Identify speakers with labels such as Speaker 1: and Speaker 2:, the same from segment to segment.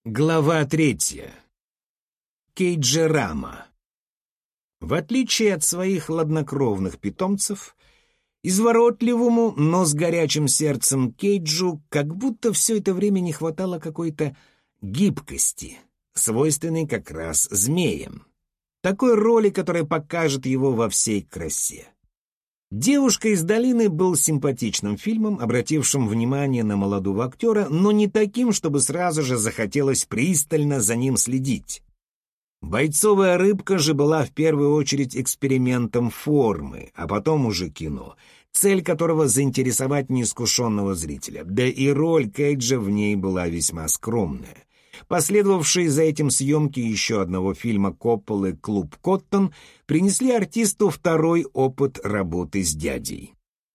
Speaker 1: Глава 3. Кейджерама. В отличие от своих хладнокровных питомцев, изворотливому, но с горячим сердцем Кейджу как будто все это время не хватало какой-то гибкости, свойственной как раз змеям. Такой роли, которая покажет его во всей красе. «Девушка из долины» был симпатичным фильмом, обратившим внимание на молодого актера, но не таким, чтобы сразу же захотелось пристально за ним следить. «Бойцовая рыбка» же была в первую очередь экспериментом формы, а потом уже кино, цель которого заинтересовать неискушенного зрителя, да и роль Кейджа в ней была весьма скромная. Последовавшие за этим съемки еще одного фильма Копполы «Клуб Коттон» принесли артисту второй опыт работы с дядей.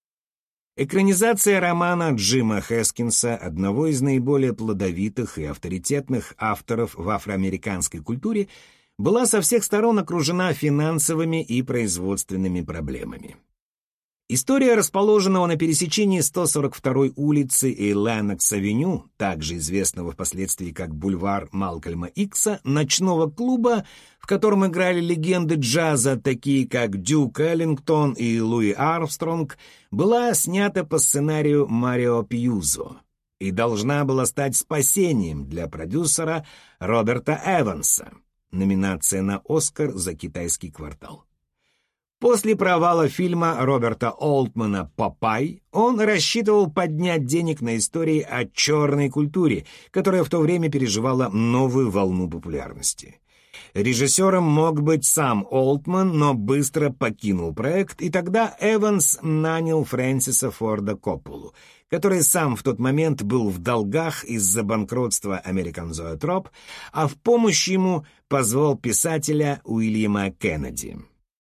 Speaker 1: Экранизация романа Джима Хескинса, одного из наиболее плодовитых и авторитетных авторов в афроамериканской культуре, была со всех сторон окружена финансовыми и производственными проблемами. История расположенного на пересечении 142-й улицы и Леннокс-авеню, также известного впоследствии как бульвар Малкольма Икса, ночного клуба, в котором играли легенды джаза, такие как Дюк Эллингтон и Луи Армстронг, была снята по сценарию Марио Пьюзо и должна была стать спасением для продюсера Роберта Эванса. Номинация на «Оскар» за «Китайский квартал». После провала фильма Роберта Олтмана «Попай» он рассчитывал поднять денег на истории о черной культуре, которая в то время переживала новую волну популярности. Режиссером мог быть сам Олтман, но быстро покинул проект, и тогда Эванс нанял Фрэнсиса Форда Копполу, который сам в тот момент был в долгах из-за банкротства American Zoetrope, а в помощь ему позвал писателя Уильяма Кеннеди.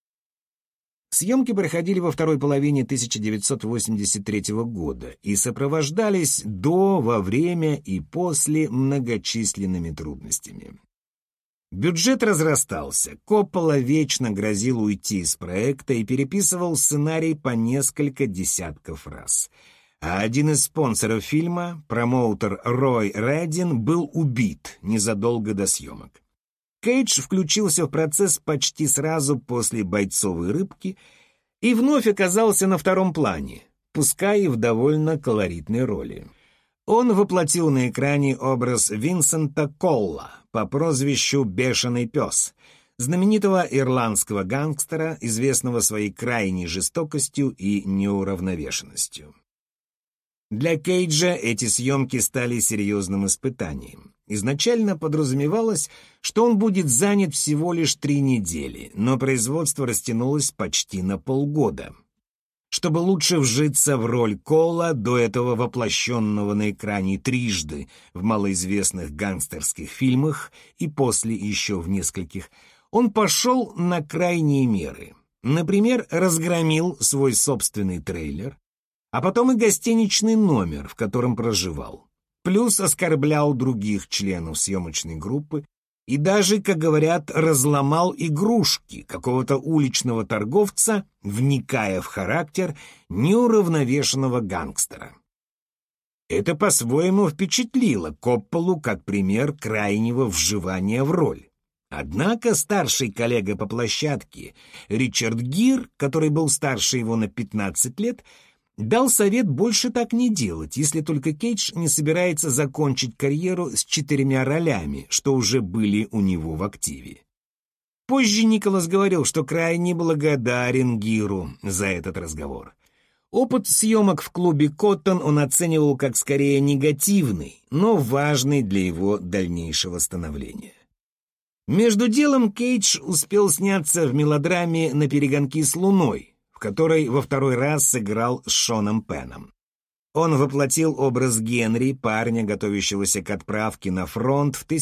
Speaker 1: Съемки проходили во второй половине 1983 года и сопровождались до, во время и после многочисленными трудностями. Бюджет разрастался, Коппола вечно грозил уйти из проекта и переписывал сценарий по несколько десятков раз. А один из спонсоров фильма, промоутер Рой Реддин, был убит незадолго до съемок. Кейдж включился в процесс почти сразу после «Бойцовой рыбки» и вновь оказался на втором плане, пускай и в довольно колоритной роли. Он воплотил на экране образ Винсента Колла по прозвищу «Бешеный пес», знаменитого ирландского гангстера, известного своей крайней жестокостью и неуравновешенностью. Для Кейджа эти съемки стали серьезным испытанием. Изначально подразумевалось, что он будет занят всего лишь 3 недели, но производство растянулось почти на полгода. Чтобы лучше вжиться в роль Колла, до этого воплощенного на экране трижды в малоизвестных гангстерских фильмах и после еще в нескольких, он пошел на крайние меры. Например, разгромил свой собственный трейлер, а потом и гостиничный номер, в котором проживал. Плюс оскорблял других членов съемочной группы и даже, как говорят, разломал игрушки какого-то уличного торговца, вникая в характер неуравновешенного гангстера. Это по-своему впечатлило Копполу как пример крайнего вживания в роль. Однако старший коллега по площадке Ричард Гир, который был старше его на 15 лет, дал совет больше так не делать, если только Кейдж не собирается закончить карьеру с 4 ролями, что уже были у него в активе. Позже Николас говорил, что крайне благодарен Гиру за этот разговор. Опыт съемок в клубе «Коттон» он оценивал как скорее негативный, но важный для его дальнейшего становления. Между делом Кейдж успел сняться в мелодраме «Наперегонки с луной», в которой во второй раз сыграл с Шоном Пенном. Он воплотил образ Генри, парня, готовящегося к отправке на фронт в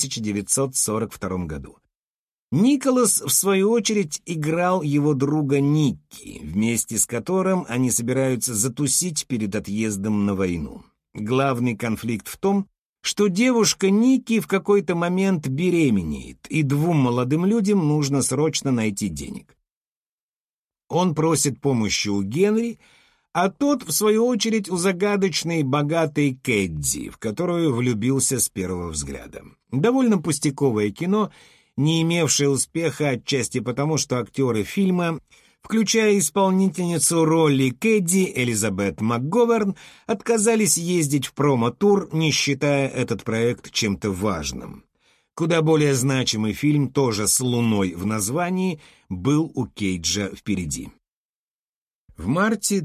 Speaker 1: 1942 году. Николас, в свою очередь, играл его друга Никки, вместе с которым они собираются затусить перед отъездом на войну. Главный конфликт в том, что девушка Никки в какой-то момент беременеет, и 2 молодым людям нужно срочно найти денег. Он просит помощи у Генри, а тот, в свою очередь, у загадочной богатой Кэдди, в которую влюбился с первого взгляда. Довольно пустяковое кино, не имевшее успеха отчасти потому, что актеры фильма, включая исполнительницу роли Кэдди Элизабет МакГоверн, отказались ездить в промо-тур, не считая этот проект чем-то важным. Куда более значимый фильм, тоже с Луной в названии, был у Кейджа впереди. В марте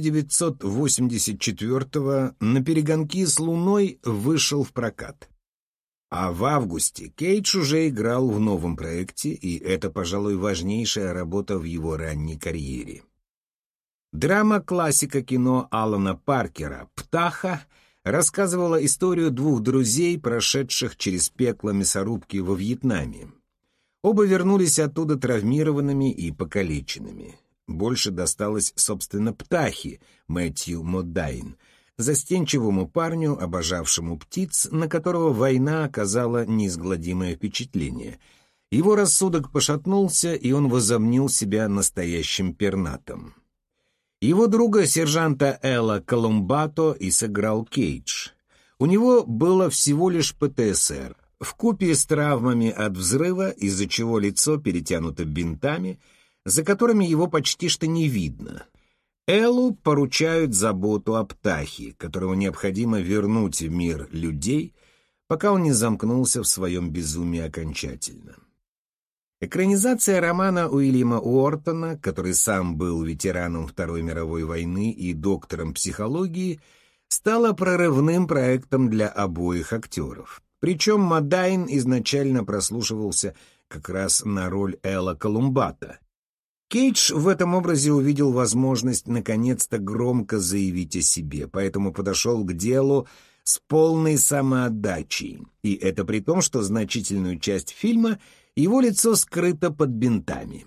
Speaker 1: 1984-го «На перегонки с Луной» вышел в прокат. А в августе Кейдж уже играл в новом проекте, и это, пожалуй, важнейшая работа в его ранней карьере. Драма-классика кино Алана Паркера «Птаха» рассказывала историю двух друзей, прошедших через пекло мясорубки во Вьетнаме. Оба вернулись оттуда травмированными и покалеченными. Больше досталось, собственно, Птахе, Мэтью Модайн, застенчивому парню, обожавшему птиц, на которого война оказала неизгладимое впечатление. Его рассудок пошатнулся, и он возомнил себя настоящим пернатом. Его друга, сержанта Элла Колумбато, и сыграл Кейдж. У него было всего лишь ПТСР, вкупе с травмами от взрыва, из-за чего лицо перетянуто бинтами, за которыми его почти что не видно. Эллу поручают заботу о Птахе, которого необходимо вернуть в мир людей, пока он не замкнулся в своем безумии окончательно. Экранизация романа Уильяма Уортона, который сам был ветераном Второй мировой войны и доктором психологии, стала прорывным проектом для обоих актеров. Причем Модайн изначально прослушивался как раз на роль Элла Колумбато. Кейдж в этом образе увидел возможность наконец-то громко заявить о себе, поэтому подошел к делу с полной самоотдачей, и это при том, что значительную часть фильма его лицо скрыто под бинтами.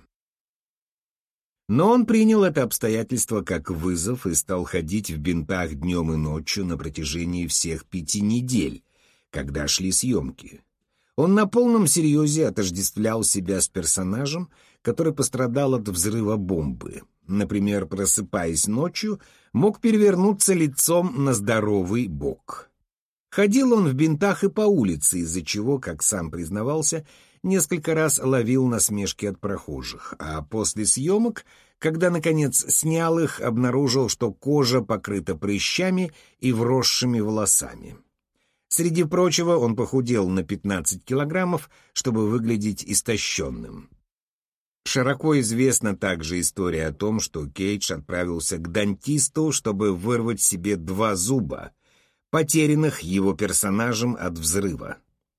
Speaker 1: Но он принял это обстоятельство как вызов и стал ходить в бинтах днем и ночью на протяжении всех 5 недель, когда шли съемки. Он на полном серьезе отождествлял себя с персонажем, который пострадал от взрыва бомбы. Например, просыпаясь ночью, мог перевернуться лицом на здоровый бок. Ходил он в бинтах и по улице, из-за чего, как сам признавался, несколько раз ловил насмешки от прохожих, а после съемок, когда, наконец, снял их, обнаружил, что кожа покрыта прыщами и вросшими волосами. Среди прочего, он похудел на 15 килограммов, чтобы выглядеть истощенным. Широко известна также история о том, что Кейдж отправился к дантисту, чтобы вырвать себе 2 зуба, потерянных его персонажем от взрыва.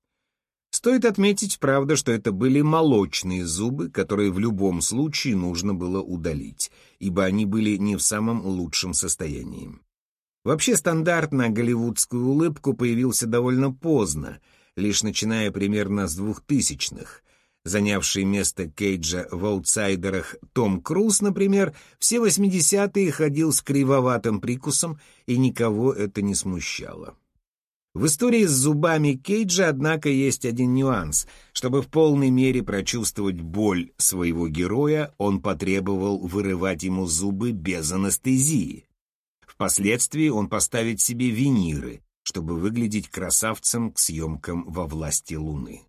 Speaker 1: Стоит отметить, правда, что это были молочные зубы, которые в любом случае нужно было удалить, ибо они были не в самом лучшем состоянии. Вообще стандарт на голливудскую улыбку появился довольно поздно, лишь начиная примерно с 2000-х. Занявший место Кейджа в «Аутсайдерах» Том Круз, например, все 80-е ходил с кривоватым прикусом, и никого это не смущало. В истории с зубами Кейджа, однако, есть один нюанс. Чтобы в полной мере прочувствовать боль своего героя, он потребовал вырывать ему зубы без анестезии. Впоследствии он поставит себе виниры, чтобы выглядеть красавцем к съемкам «Во власти Луны».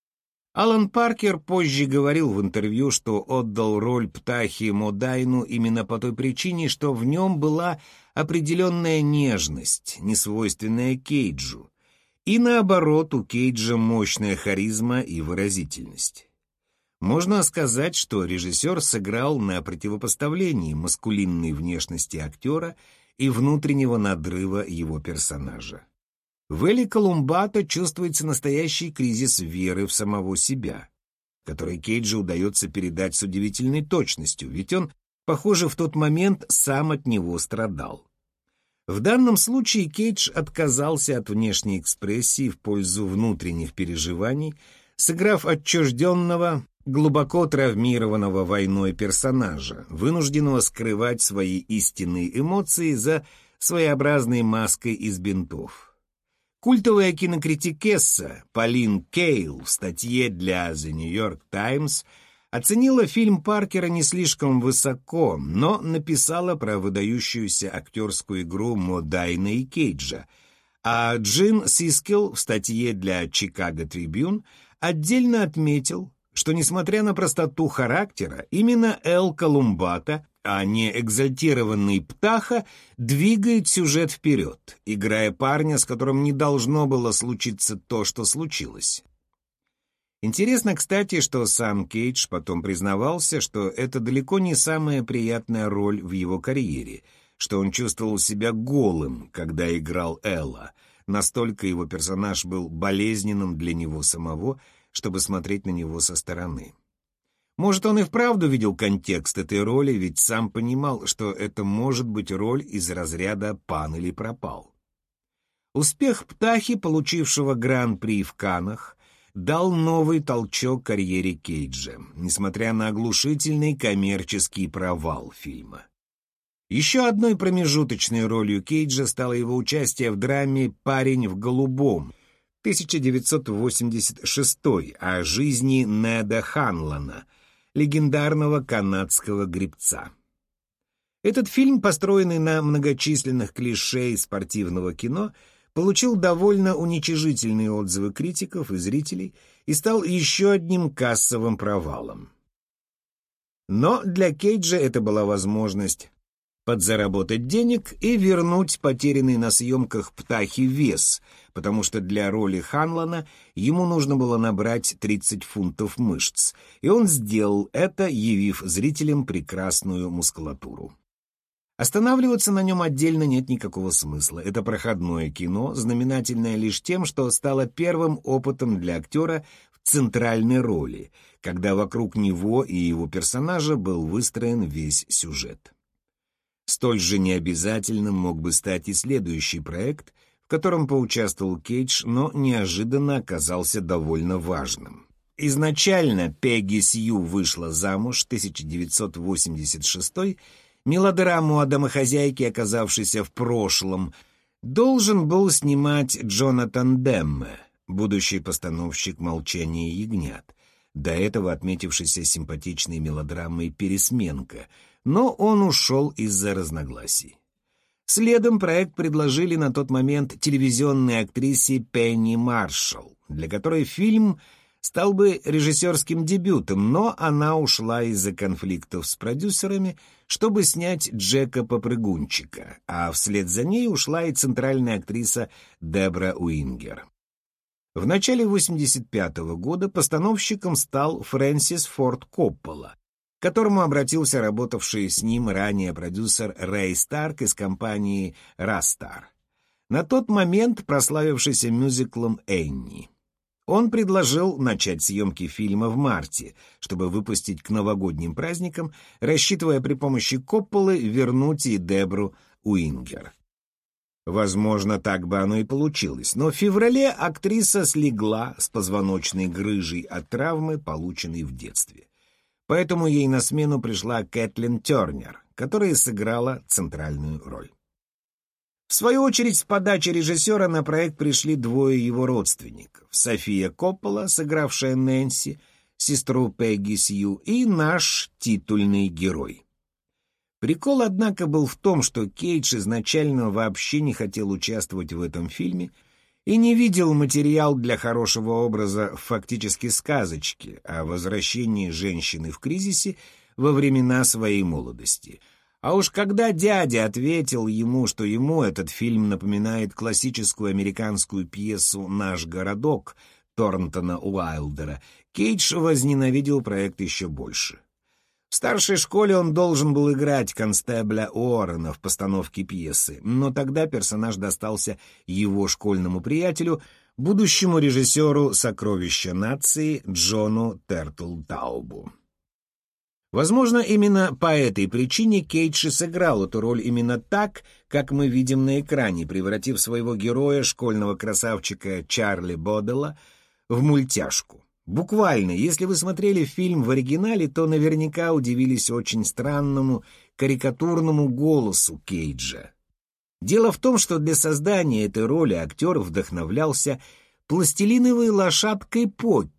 Speaker 1: Алан Паркер позже говорил в интервью, что отдал роль Птахи Модайну именно по той причине, что в нем была определенная нежность, несвойственная Кейджу, и наоборот, у Кейджа мощная харизма и выразительность. Можно сказать, что режиссер сыграл на противопоставлении маскулинной внешности актера и внутреннего надрыва его персонажа. В Элле Колумбато чувствуется настоящий кризис веры в самого себя, который Кейджу удается передать с удивительной точностью, ведь он, похоже, в тот момент сам от него страдал. В данном случае Кейдж отказался от внешней экспрессии в пользу внутренних переживаний, сыграв отчужденного, глубоко травмированного войной персонажа, вынужденного скрывать свои истинные эмоции за своеобразной маской из бинтов. Культовая кинокритикесса Полин Кейл в статье для The New York Times оценила фильм Паркера не слишком высоко, но написала про выдающуюся актерскую игру Мо Дайна и Кейджа, а Джин Сискел в статье для «Чикаго Трибюн» отдельно отметил, что, несмотря на простоту характера, именно Эл Колумбата, а не экзальтированный Птаха, двигает сюжет вперед, играя парня, с которым не должно было случиться то, что случилось. Интересно, кстати, что сам Кейдж потом признавался, что это далеко не самая приятная роль в его карьере, что он чувствовал себя голым, когда играл Элла. Настолько его персонаж был болезненным для него самого, чтобы смотреть на него со стороны. Может, он и вправду видел контекст этой роли, ведь сам понимал, что это может быть роль из разряда «пан или пропал». Успех Птахи, получившего Гран-при в Каннах, дал новый толчок карьере Кейджа, несмотря на оглушительный коммерческий провал фильма. Еще одной промежуточной ролью Кейджа стало его участие в драме «Парень в голубом» 1986 о жизни Неда Ханлана, легендарного канадского гребца. Этот фильм, построенный на многочисленных клише из спортивного кино, получил довольно уничижительные отзывы критиков и зрителей и стал еще одним кассовым провалом. Но для Кейджа это была возможность подзаработать денег и вернуть потерянный на съемках Птахи вес, потому что для роли Ханлана ему нужно было набрать 30 фунтов мышц, и он сделал это, явив зрителям прекрасную мускулатуру. Останавливаться на нем отдельно нет никакого смысла. Это проходное кино, знаменательное лишь тем, что стало первым опытом для актера в центральной роли, когда вокруг него и его персонажа был выстроен весь сюжет. Столь же необязательным мог бы стать и следующий проект, в котором поучаствовал Кейдж, но неожиданно оказался довольно важным. Изначально Пегги Сью вышла замуж 1986, мелодраму о домохозяйке, оказавшейся в прошлом, должен был снимать Джонатан Демме, будущий постановщик «Молчания ягнят», до этого отметившийся симпатичной мелодрамой «Пересменка», но он ушел из-за разногласий. Следом проект предложили на тот момент телевизионной актрисе Пенни Маршалл, для которой фильм стал бы режиссерским дебютом, но она ушла из-за конфликтов с продюсерами, чтобы снять Джека Попрыгунчика, а вслед за ней ушла и центральная актриса Дебра Уингер. В начале 1985 года постановщиком стал Фрэнсис Форд Коппола, к которому обратился работавший с ним ранее продюсер Рэй Старк из компании «Растар», на тот момент прославившийся мюзиклом «Энни». Он предложил начать съемки фильма в марте, чтобы выпустить к новогодним праздникам, рассчитывая при помощи Копполы вернуть и Дебру Уингер. Возможно, так бы оно и получилось, но в феврале актриса слегла с позвоночной грыжей от травмы, полученной в детстве. Поэтому ей на смену пришла Кэтлин Тернер, которая сыграла центральную роль. В свою очередь, с подачи режиссера на проект пришли двое его родственников — София Коппола, сыгравшая Нэнси, сестру Пегги Сью, и наш титульный герой. Прикол, однако, был в том, что Кейдж изначально вообще не хотел участвовать в этом фильме и не видел материал для хорошего образа в фактически сказочке о возвращении женщины в кризисе во времена своей молодости. А уж когда дядя ответил ему, что ему этот фильм напоминает классическую американскую пьесу «Наш городок» Торнтона Уайлдера, Кейдж возненавидел проект еще больше. В старшей школе он должен был играть констебля Уоррена в постановке пьесы, но тогда персонаж достался его школьному приятелю, будущему режиссеру «Сокровища нации» Джону Тертлтаубу. Возможно, именно по этой причине Кейдж и сыграл эту роль именно так, как мы видим на экране, превратив своего героя, школьного красавчика Чарли Бодела, в мультяшку. Буквально, если вы смотрели фильм в оригинале, то наверняка удивились очень странному, карикатурному голосу Кейджа. Дело в том, что для создания этой роли актер вдохновлялся пластилиновой лошадкой Покки,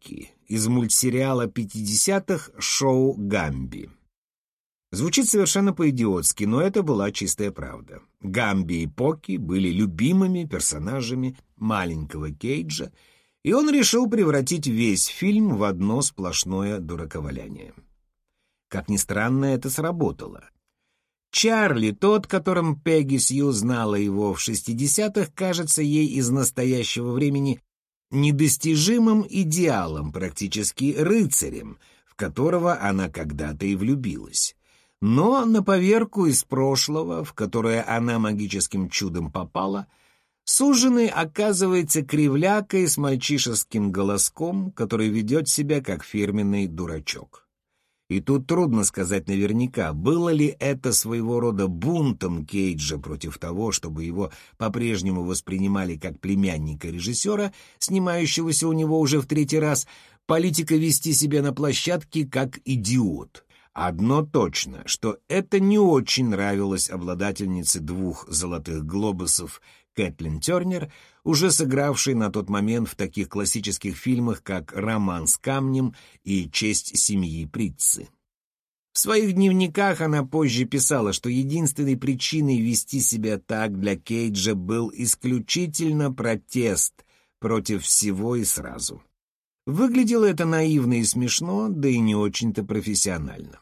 Speaker 1: из мультсериала 50-х «Шоу Гамби». Звучит совершенно по-идиотски, но это была чистая правда. Гамби и Поки были любимыми персонажами маленького Кейджа, и он решил превратить весь фильм в одно сплошное дураковаляние. Как ни странно, это сработало. Чарли, тот, которым Пегги Сью знала его в 60-х, кажется ей из настоящего времени недостижимым идеалом, практически рыцарем, в которого она когда-то и влюбилась. Но на поверку из прошлого, в которое она магическим чудом попала, суженый оказывается кривлякой с мальчишеским голоском, который ведет себя как фирменный дурачок. И тут трудно сказать наверняка, было ли это своего рода бунтом Кейджа против того, чтобы его по-прежнему воспринимали как племянника режиссера, снимающегося у него уже в 3-й раз, политика вести себя на площадке как идиот. Одно точно, что это не очень нравилось обладательнице 2 золотых глобусов Кэтлин Тернер, уже сыгравшей на тот момент в таких классических фильмах, как «Роман с камнем» и «Честь семьи Притци». В своих дневниках она позже писала, что единственной причиной вести себя так для Кейджа был исключительно протест против всего и сразу. Выглядело это наивно и смешно, да и не очень-то профессионально.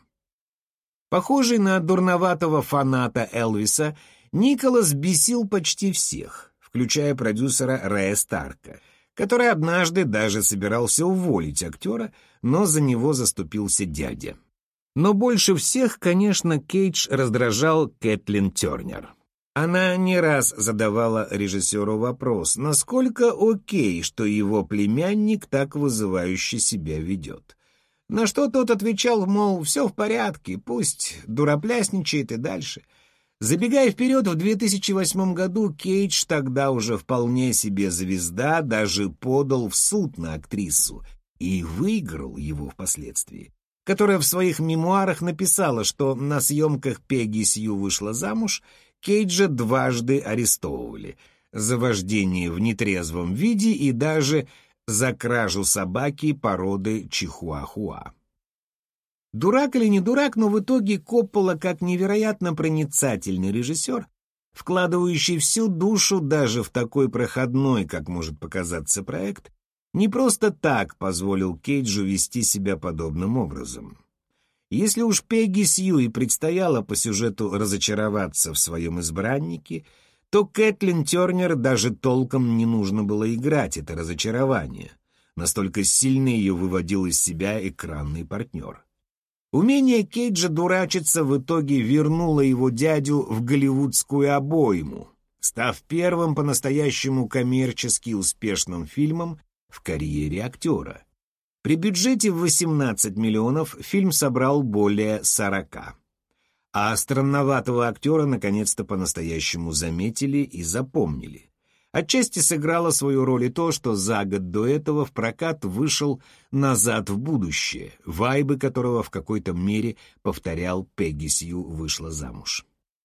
Speaker 1: Похожий на дурноватого фаната Элвиса, Николас бесил почти всех, включая продюсера Рэя Старка, который однажды даже собирался уволить актера, но за него заступился дядя. Но больше всех, конечно, Кейдж раздражал Кэтлин Тернер. Она не раз задавала режиссеру вопрос, насколько окей, что его племянник так вызывающе себя ведет. На что тот отвечал, мол, все в порядке, пусть дуроплясничает и дальше. Забегая вперед, в 2008 году Кейдж, тогда уже вполне себе звезда, даже подал в суд на актрису и выиграл его впоследствии, которая в своих мемуарах написала, что на съемках «Пегги Сью вышла замуж» Кейджа дважды арестовывали за вождение в нетрезвом виде и даже за кражу собаки породы чихуахуа. Дурак или не дурак, но в итоге Коппола, как невероятно проницательный режиссер, вкладывающий всю душу даже в такой проходной, как может показаться, проект, не просто так позволил Кейджу вести себя подобным образом. Если уж Пегги Сью и предстояло по сюжету разочароваться в своем избраннике, то Кэтлин Тернер даже толком не нужно было играть это разочарование. Настолько сильно ее выводил из себя экранный партнер. Умение Кейджа дурачиться в итоге вернуло его дядю в голливудскую обойму, став первым по-настоящему коммерчески успешным фильмом в карьере актера. При бюджете в 18 миллионов фильм собрал более 40. А странноватого актера наконец-то по-настоящему заметили и запомнили. Отчасти сыграло свою роль и то, что за год до этого в прокат вышел «Назад в будущее», вайбы которого в какой-то мере повторял «Пегги Сью вышла замуж».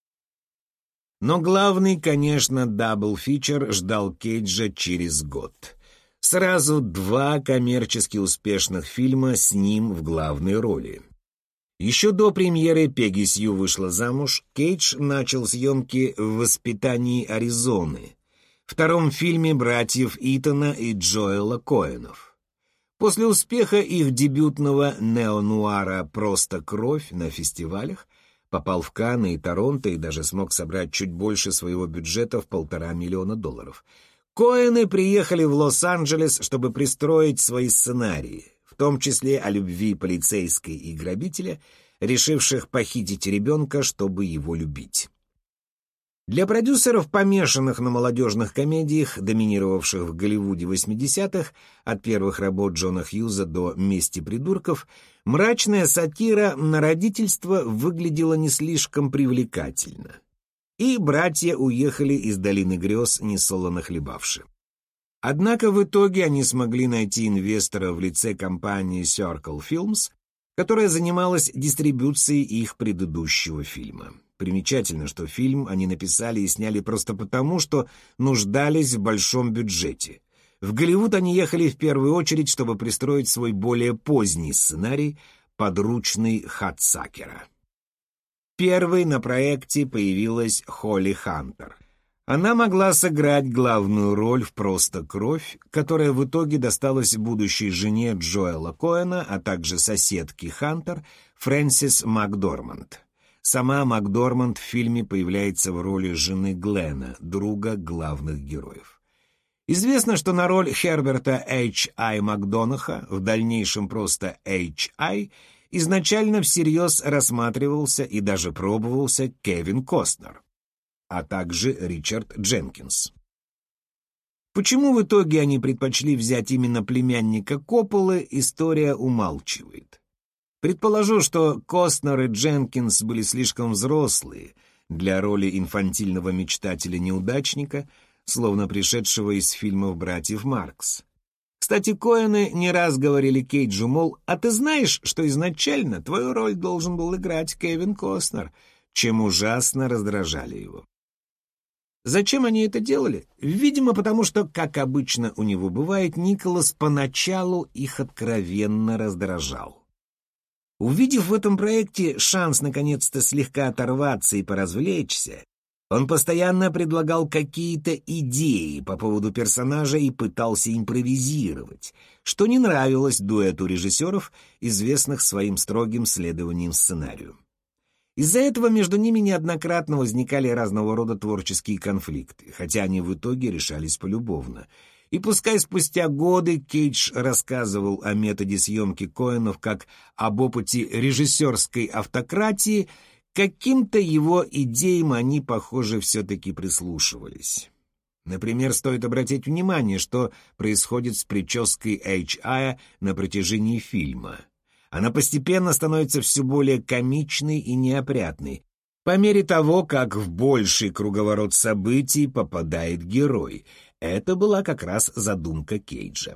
Speaker 1: Но главный, конечно, дабл-фичер ждал Кейджа через год. Сразу 2 коммерчески успешных фильма с ним в главной роли. Еще до премьеры «Пегги Сью вышла замуж» Кейдж начал съемки в «Воспитании Аризоны», втором фильме братьев Итана и Джоэла Коэнов. После успеха их дебютного неонуара «Просто кровь» на фестивалях попал в Канны и Торонто и даже смог собрать чуть больше своего бюджета в $1,5 миллиона. Коэны приехали в Лос-Анджелес, чтобы пристроить свои сценарии, в том числе о любви полицейской и грабителя, решивших похитить ребенка, чтобы его любить. Для продюсеров, помешанных на молодежных комедиях, доминировавших в Голливуде 80-х, от первых работ Джона Хьюза до «Мести придурков», мрачная сатира на родительство выглядела не слишком привлекательно. И братья уехали из долины грез, несолоно хлебавши. Однако в итоге они смогли найти инвестора в лице компании Circle Films, которая занималась дистрибуцией их предыдущего фильма. Примечательно, что фильм они написали и сняли просто потому, что нуждались в большом бюджете. В Голливуд они ехали в первую очередь, чтобы пристроить свой более поздний сценарий «Подручный Хатсакера». Первой на проекте появилась Холли Хантер. Она могла сыграть главную роль в «Просто кровь», которая в итоге досталась будущей жене Джоэла Коэна, а также соседке Хантер Фрэнсис Макдорманд. Сама Макдорманд в фильме появляется в роли жены Глена, друга главных героев. Известно, что на роль Херберта H.I. Макдонаха, в дальнейшем просто H.I., изначально всерьез рассматривался и даже пробовался Кевин Костнер, а также Ричард Дженкинс. Почему в итоге они предпочли взять именно племянника Копполы, история умалчивает. Предположу, что Костнер и Дженкинс были слишком взрослые для роли инфантильного мечтателя-неудачника, словно пришедшего из фильмов «Братьев Маркс». Кстати, Коэны не раз говорили Кейджу, мол, «А ты знаешь, что изначально твою роль должен был играть Кевин Костнер», чем ужасно раздражали его. Зачем они это делали? Видимо, потому что, как обычно у него бывает, Николас поначалу их откровенно раздражал. Увидев в этом проекте шанс наконец-то слегка оторваться и поразвлечься, он постоянно предлагал какие-то идеи по поводу персонажа и пытался импровизировать, что не нравилось дуэту режиссеров, известных своим строгим следованием сценарию. Из-за этого между ними неоднократно возникали разного рода творческие конфликты, хотя они в итоге решались полюбовно. И пускай спустя годы Кейдж рассказывал о методе съемки Коэнов как об опыте режиссерской автократии, каким-то его идеям они, похоже, все-таки прислушивались. Например, стоит обратить внимание, что происходит с прической H.I. на протяжении фильма. Она постепенно становится все более комичной и неопрятной, по мере того, как в больший круговорот событий попадает герой. Это была как раз задумка Кейджа.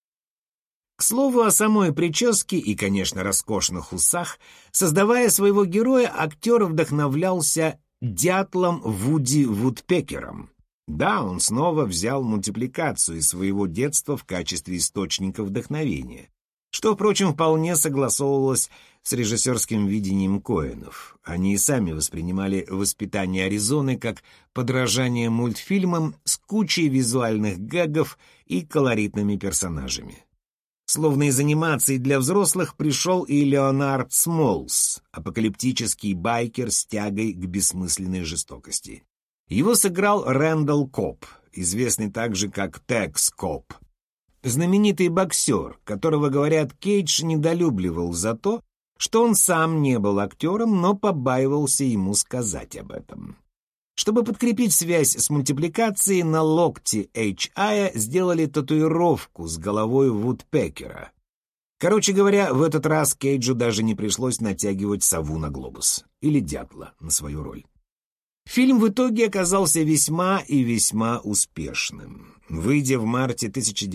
Speaker 1: К слову о самой прическе и, конечно, роскошных усах, создавая своего героя, актер вдохновлялся дятлом Вуди Вудпекером. Да, он снова взял мультипликацию из своего детства в качестве источника вдохновения, что, впрочем, вполне согласовывалось с режиссерским видением Коэнов. Они и сами воспринимали «Воспитание Аризоны» как подражание мультфильмам с кучей визуальных гэгов и колоритными персонажами. Словно из анимации для взрослых пришел и Леонард Смолс, апокалиптический байкер с тягой к бессмысленной жестокости. Его сыграл Рэндалл Кобб, известный также как Текс Кобб, знаменитый боксер, которого, говорят, Кейдж недолюбливал за то, что он сам не был актером, но побаивался ему сказать об этом. Чтобы подкрепить связь с мультипликацией, на локте H.I. сделали татуировку с головой Вудпекера. Короче говоря, в этот раз Кейджу даже не пришлось натягивать сову на глобус или дятла на свою роль. Фильм в итоге оказался весьма и весьма успешным. Выйдя в марте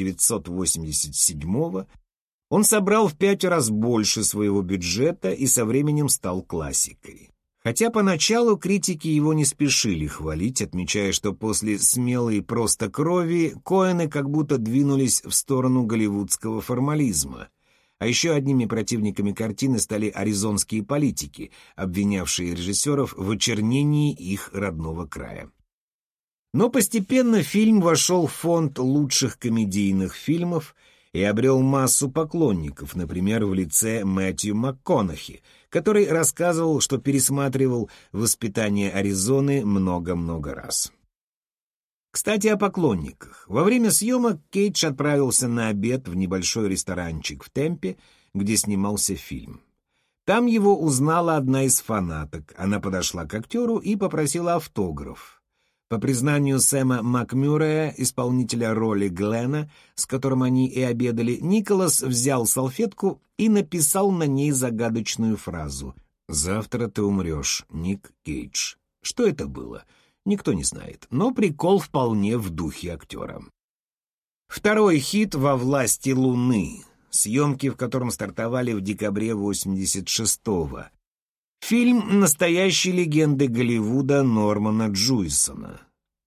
Speaker 1: 1987-го, он собрал в 5 раз больше своего бюджета и со временем стал классикой. Хотя поначалу критики его не спешили хвалить, отмечая, что после смелой «Просто крови» Коэны как будто двинулись в сторону голливудского формализма. А еще одними противниками картины стали аризонские политики, обвинявшие режиссеров в очернении их родного края. Но постепенно фильм вошел в фонд лучших комедийных фильмов и обрел массу поклонников, например, в лице Мэтью МакКонахи, который рассказывал, что пересматривал «Воспитание Аризоны» много-много раз. Кстати, о поклонниках. Во время съемок Кейдж отправился на обед в небольшой ресторанчик в Темпе, где снимался фильм. Там его узнала одна из фанаток. Она подошла к актеру и попросила автограф. По признанию Сэма Макмюррея, исполнителя роли Глена, с которым они и обедали, Николас взял салфетку и написал на ней загадочную фразу «Завтра ты умрешь, Ник Кейдж». Что это было? Никто не знает, но прикол вполне в духе актера. Второй хит «Во власти Луны», съемки в котором стартовали в декабре 1986-го. Фильм настоящей легенды Голливуда Нормана Джуисона.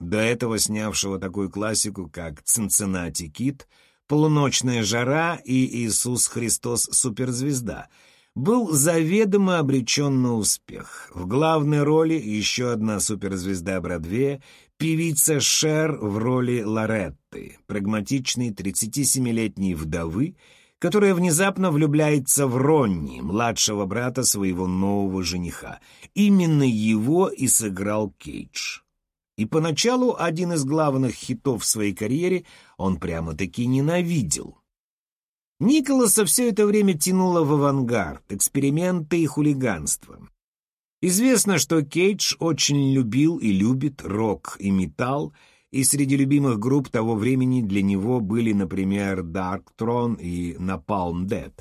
Speaker 1: до этого снявшего такую классику, как «Цинциннати Кид», «Полуночная жара» и «Иисус Христос. Суперзвезда», был заведомо обречен на успех. В главной роли еще одна суперзвезда Бродвея, певица Шер в роли Лоретты, прагматичной 37-летней вдовы, которая внезапно влюбляется в Ронни, младшего брата своего нового жениха. Именно его и сыграл Кейдж. И поначалу один из главных хитов в своей карьере он прямо-таки ненавидел. Николаса все это время тянуло в авангард, эксперименты и хулиганство. Известно, что Кейдж очень любил и любит рок и металл, и среди любимых групп того времени для него были, например, Dark Throne и Napalm Death.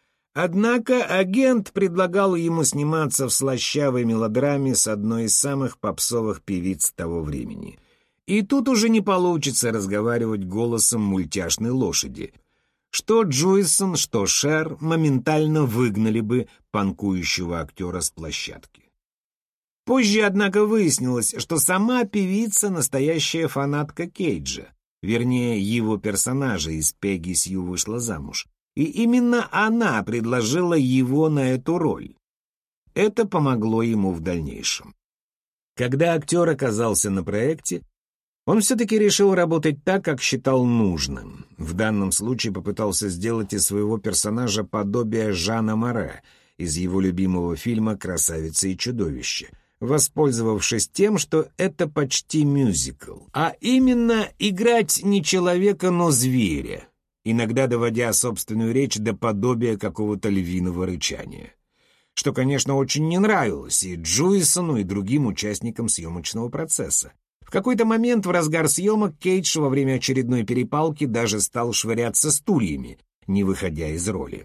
Speaker 1: Однако агент предлагал ему сниматься в слащавой мелодраме с одной из самых попсовых певиц того времени. И тут уже не получится разговаривать голосом мультяшной лошади. Что Джуисон, что Шер моментально выгнали бы панкующего актера с площадки. Позже, однако, выяснилось, что сама певица — настоящая фанатка Кейджа, вернее, его персонажа из «Пегги Сью вышла замуж», и именно она предложила его на эту роль. Это помогло ему в дальнейшем. Когда актер оказался на проекте, он все-таки решил работать так, как считал нужным. В данном случае попытался сделать из своего персонажа подобие Жана Море из его любимого фильма «Красавица и чудовище», воспользовавшись тем, что это почти мюзикл, а именно играть не человека, но зверя, иногда доводя собственную речь до подобия какого-то львиного рычания. Что, конечно, очень не нравилось и Джуисону, и другим участникам съемочного процесса. В какой-то момент в разгар съемок Кейдж во время очередной перепалки даже стал швыряться стульями, не выходя из роли.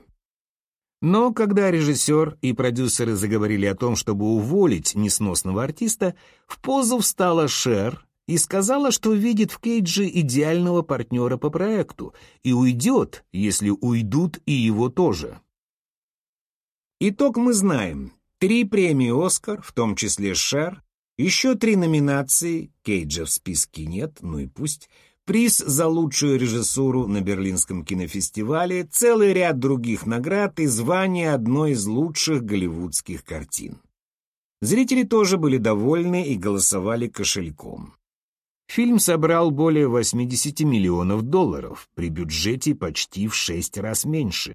Speaker 1: Но когда режиссер и продюсеры заговорили о том, чтобы уволить несносного артиста, в позу встала Шер и сказала, что видит в Кейдже идеального партнера по проекту и уйдет, если уйдут и его тоже. Итог мы знаем. 3 премии «Оскар», в том числе Шер, еще 3 номинации, Кейджа в списке нет, ну и пусть, приз за лучшую режиссуру на Берлинском кинофестивале, целый ряд других наград и звание одной из лучших голливудских картин. Зрители тоже были довольны и голосовали кошельком. Фильм собрал более $80 миллионов при бюджете почти в 6 раз меньше.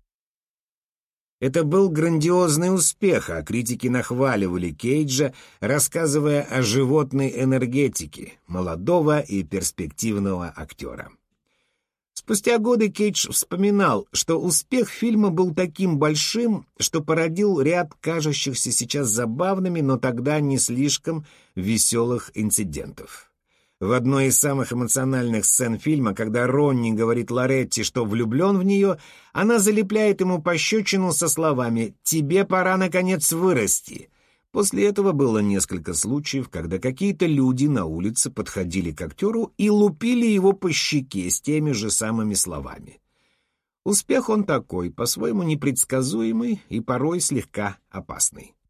Speaker 1: Это был грандиозный успех, а критики нахваливали Кейджа, рассказывая о животной энергетике молодого и перспективного актера. Спустя годы Кейдж вспоминал, что успех фильма был таким большим, что породил ряд кажущихся сейчас забавными, но тогда не слишком веселых инцидентов. В одной из самых эмоциональных сцен фильма, когда Ронни говорит Лоретте, что влюблен в нее, она залепляет ему пощечину со словами «Тебе пора, наконец, вырасти». После этого было несколько случаев, когда какие-то люди на улице подходили к актеру и лупили его по щеке с теми же самыми словами. Успех он такой, по-своему непредсказуемый и порой слегка опасный.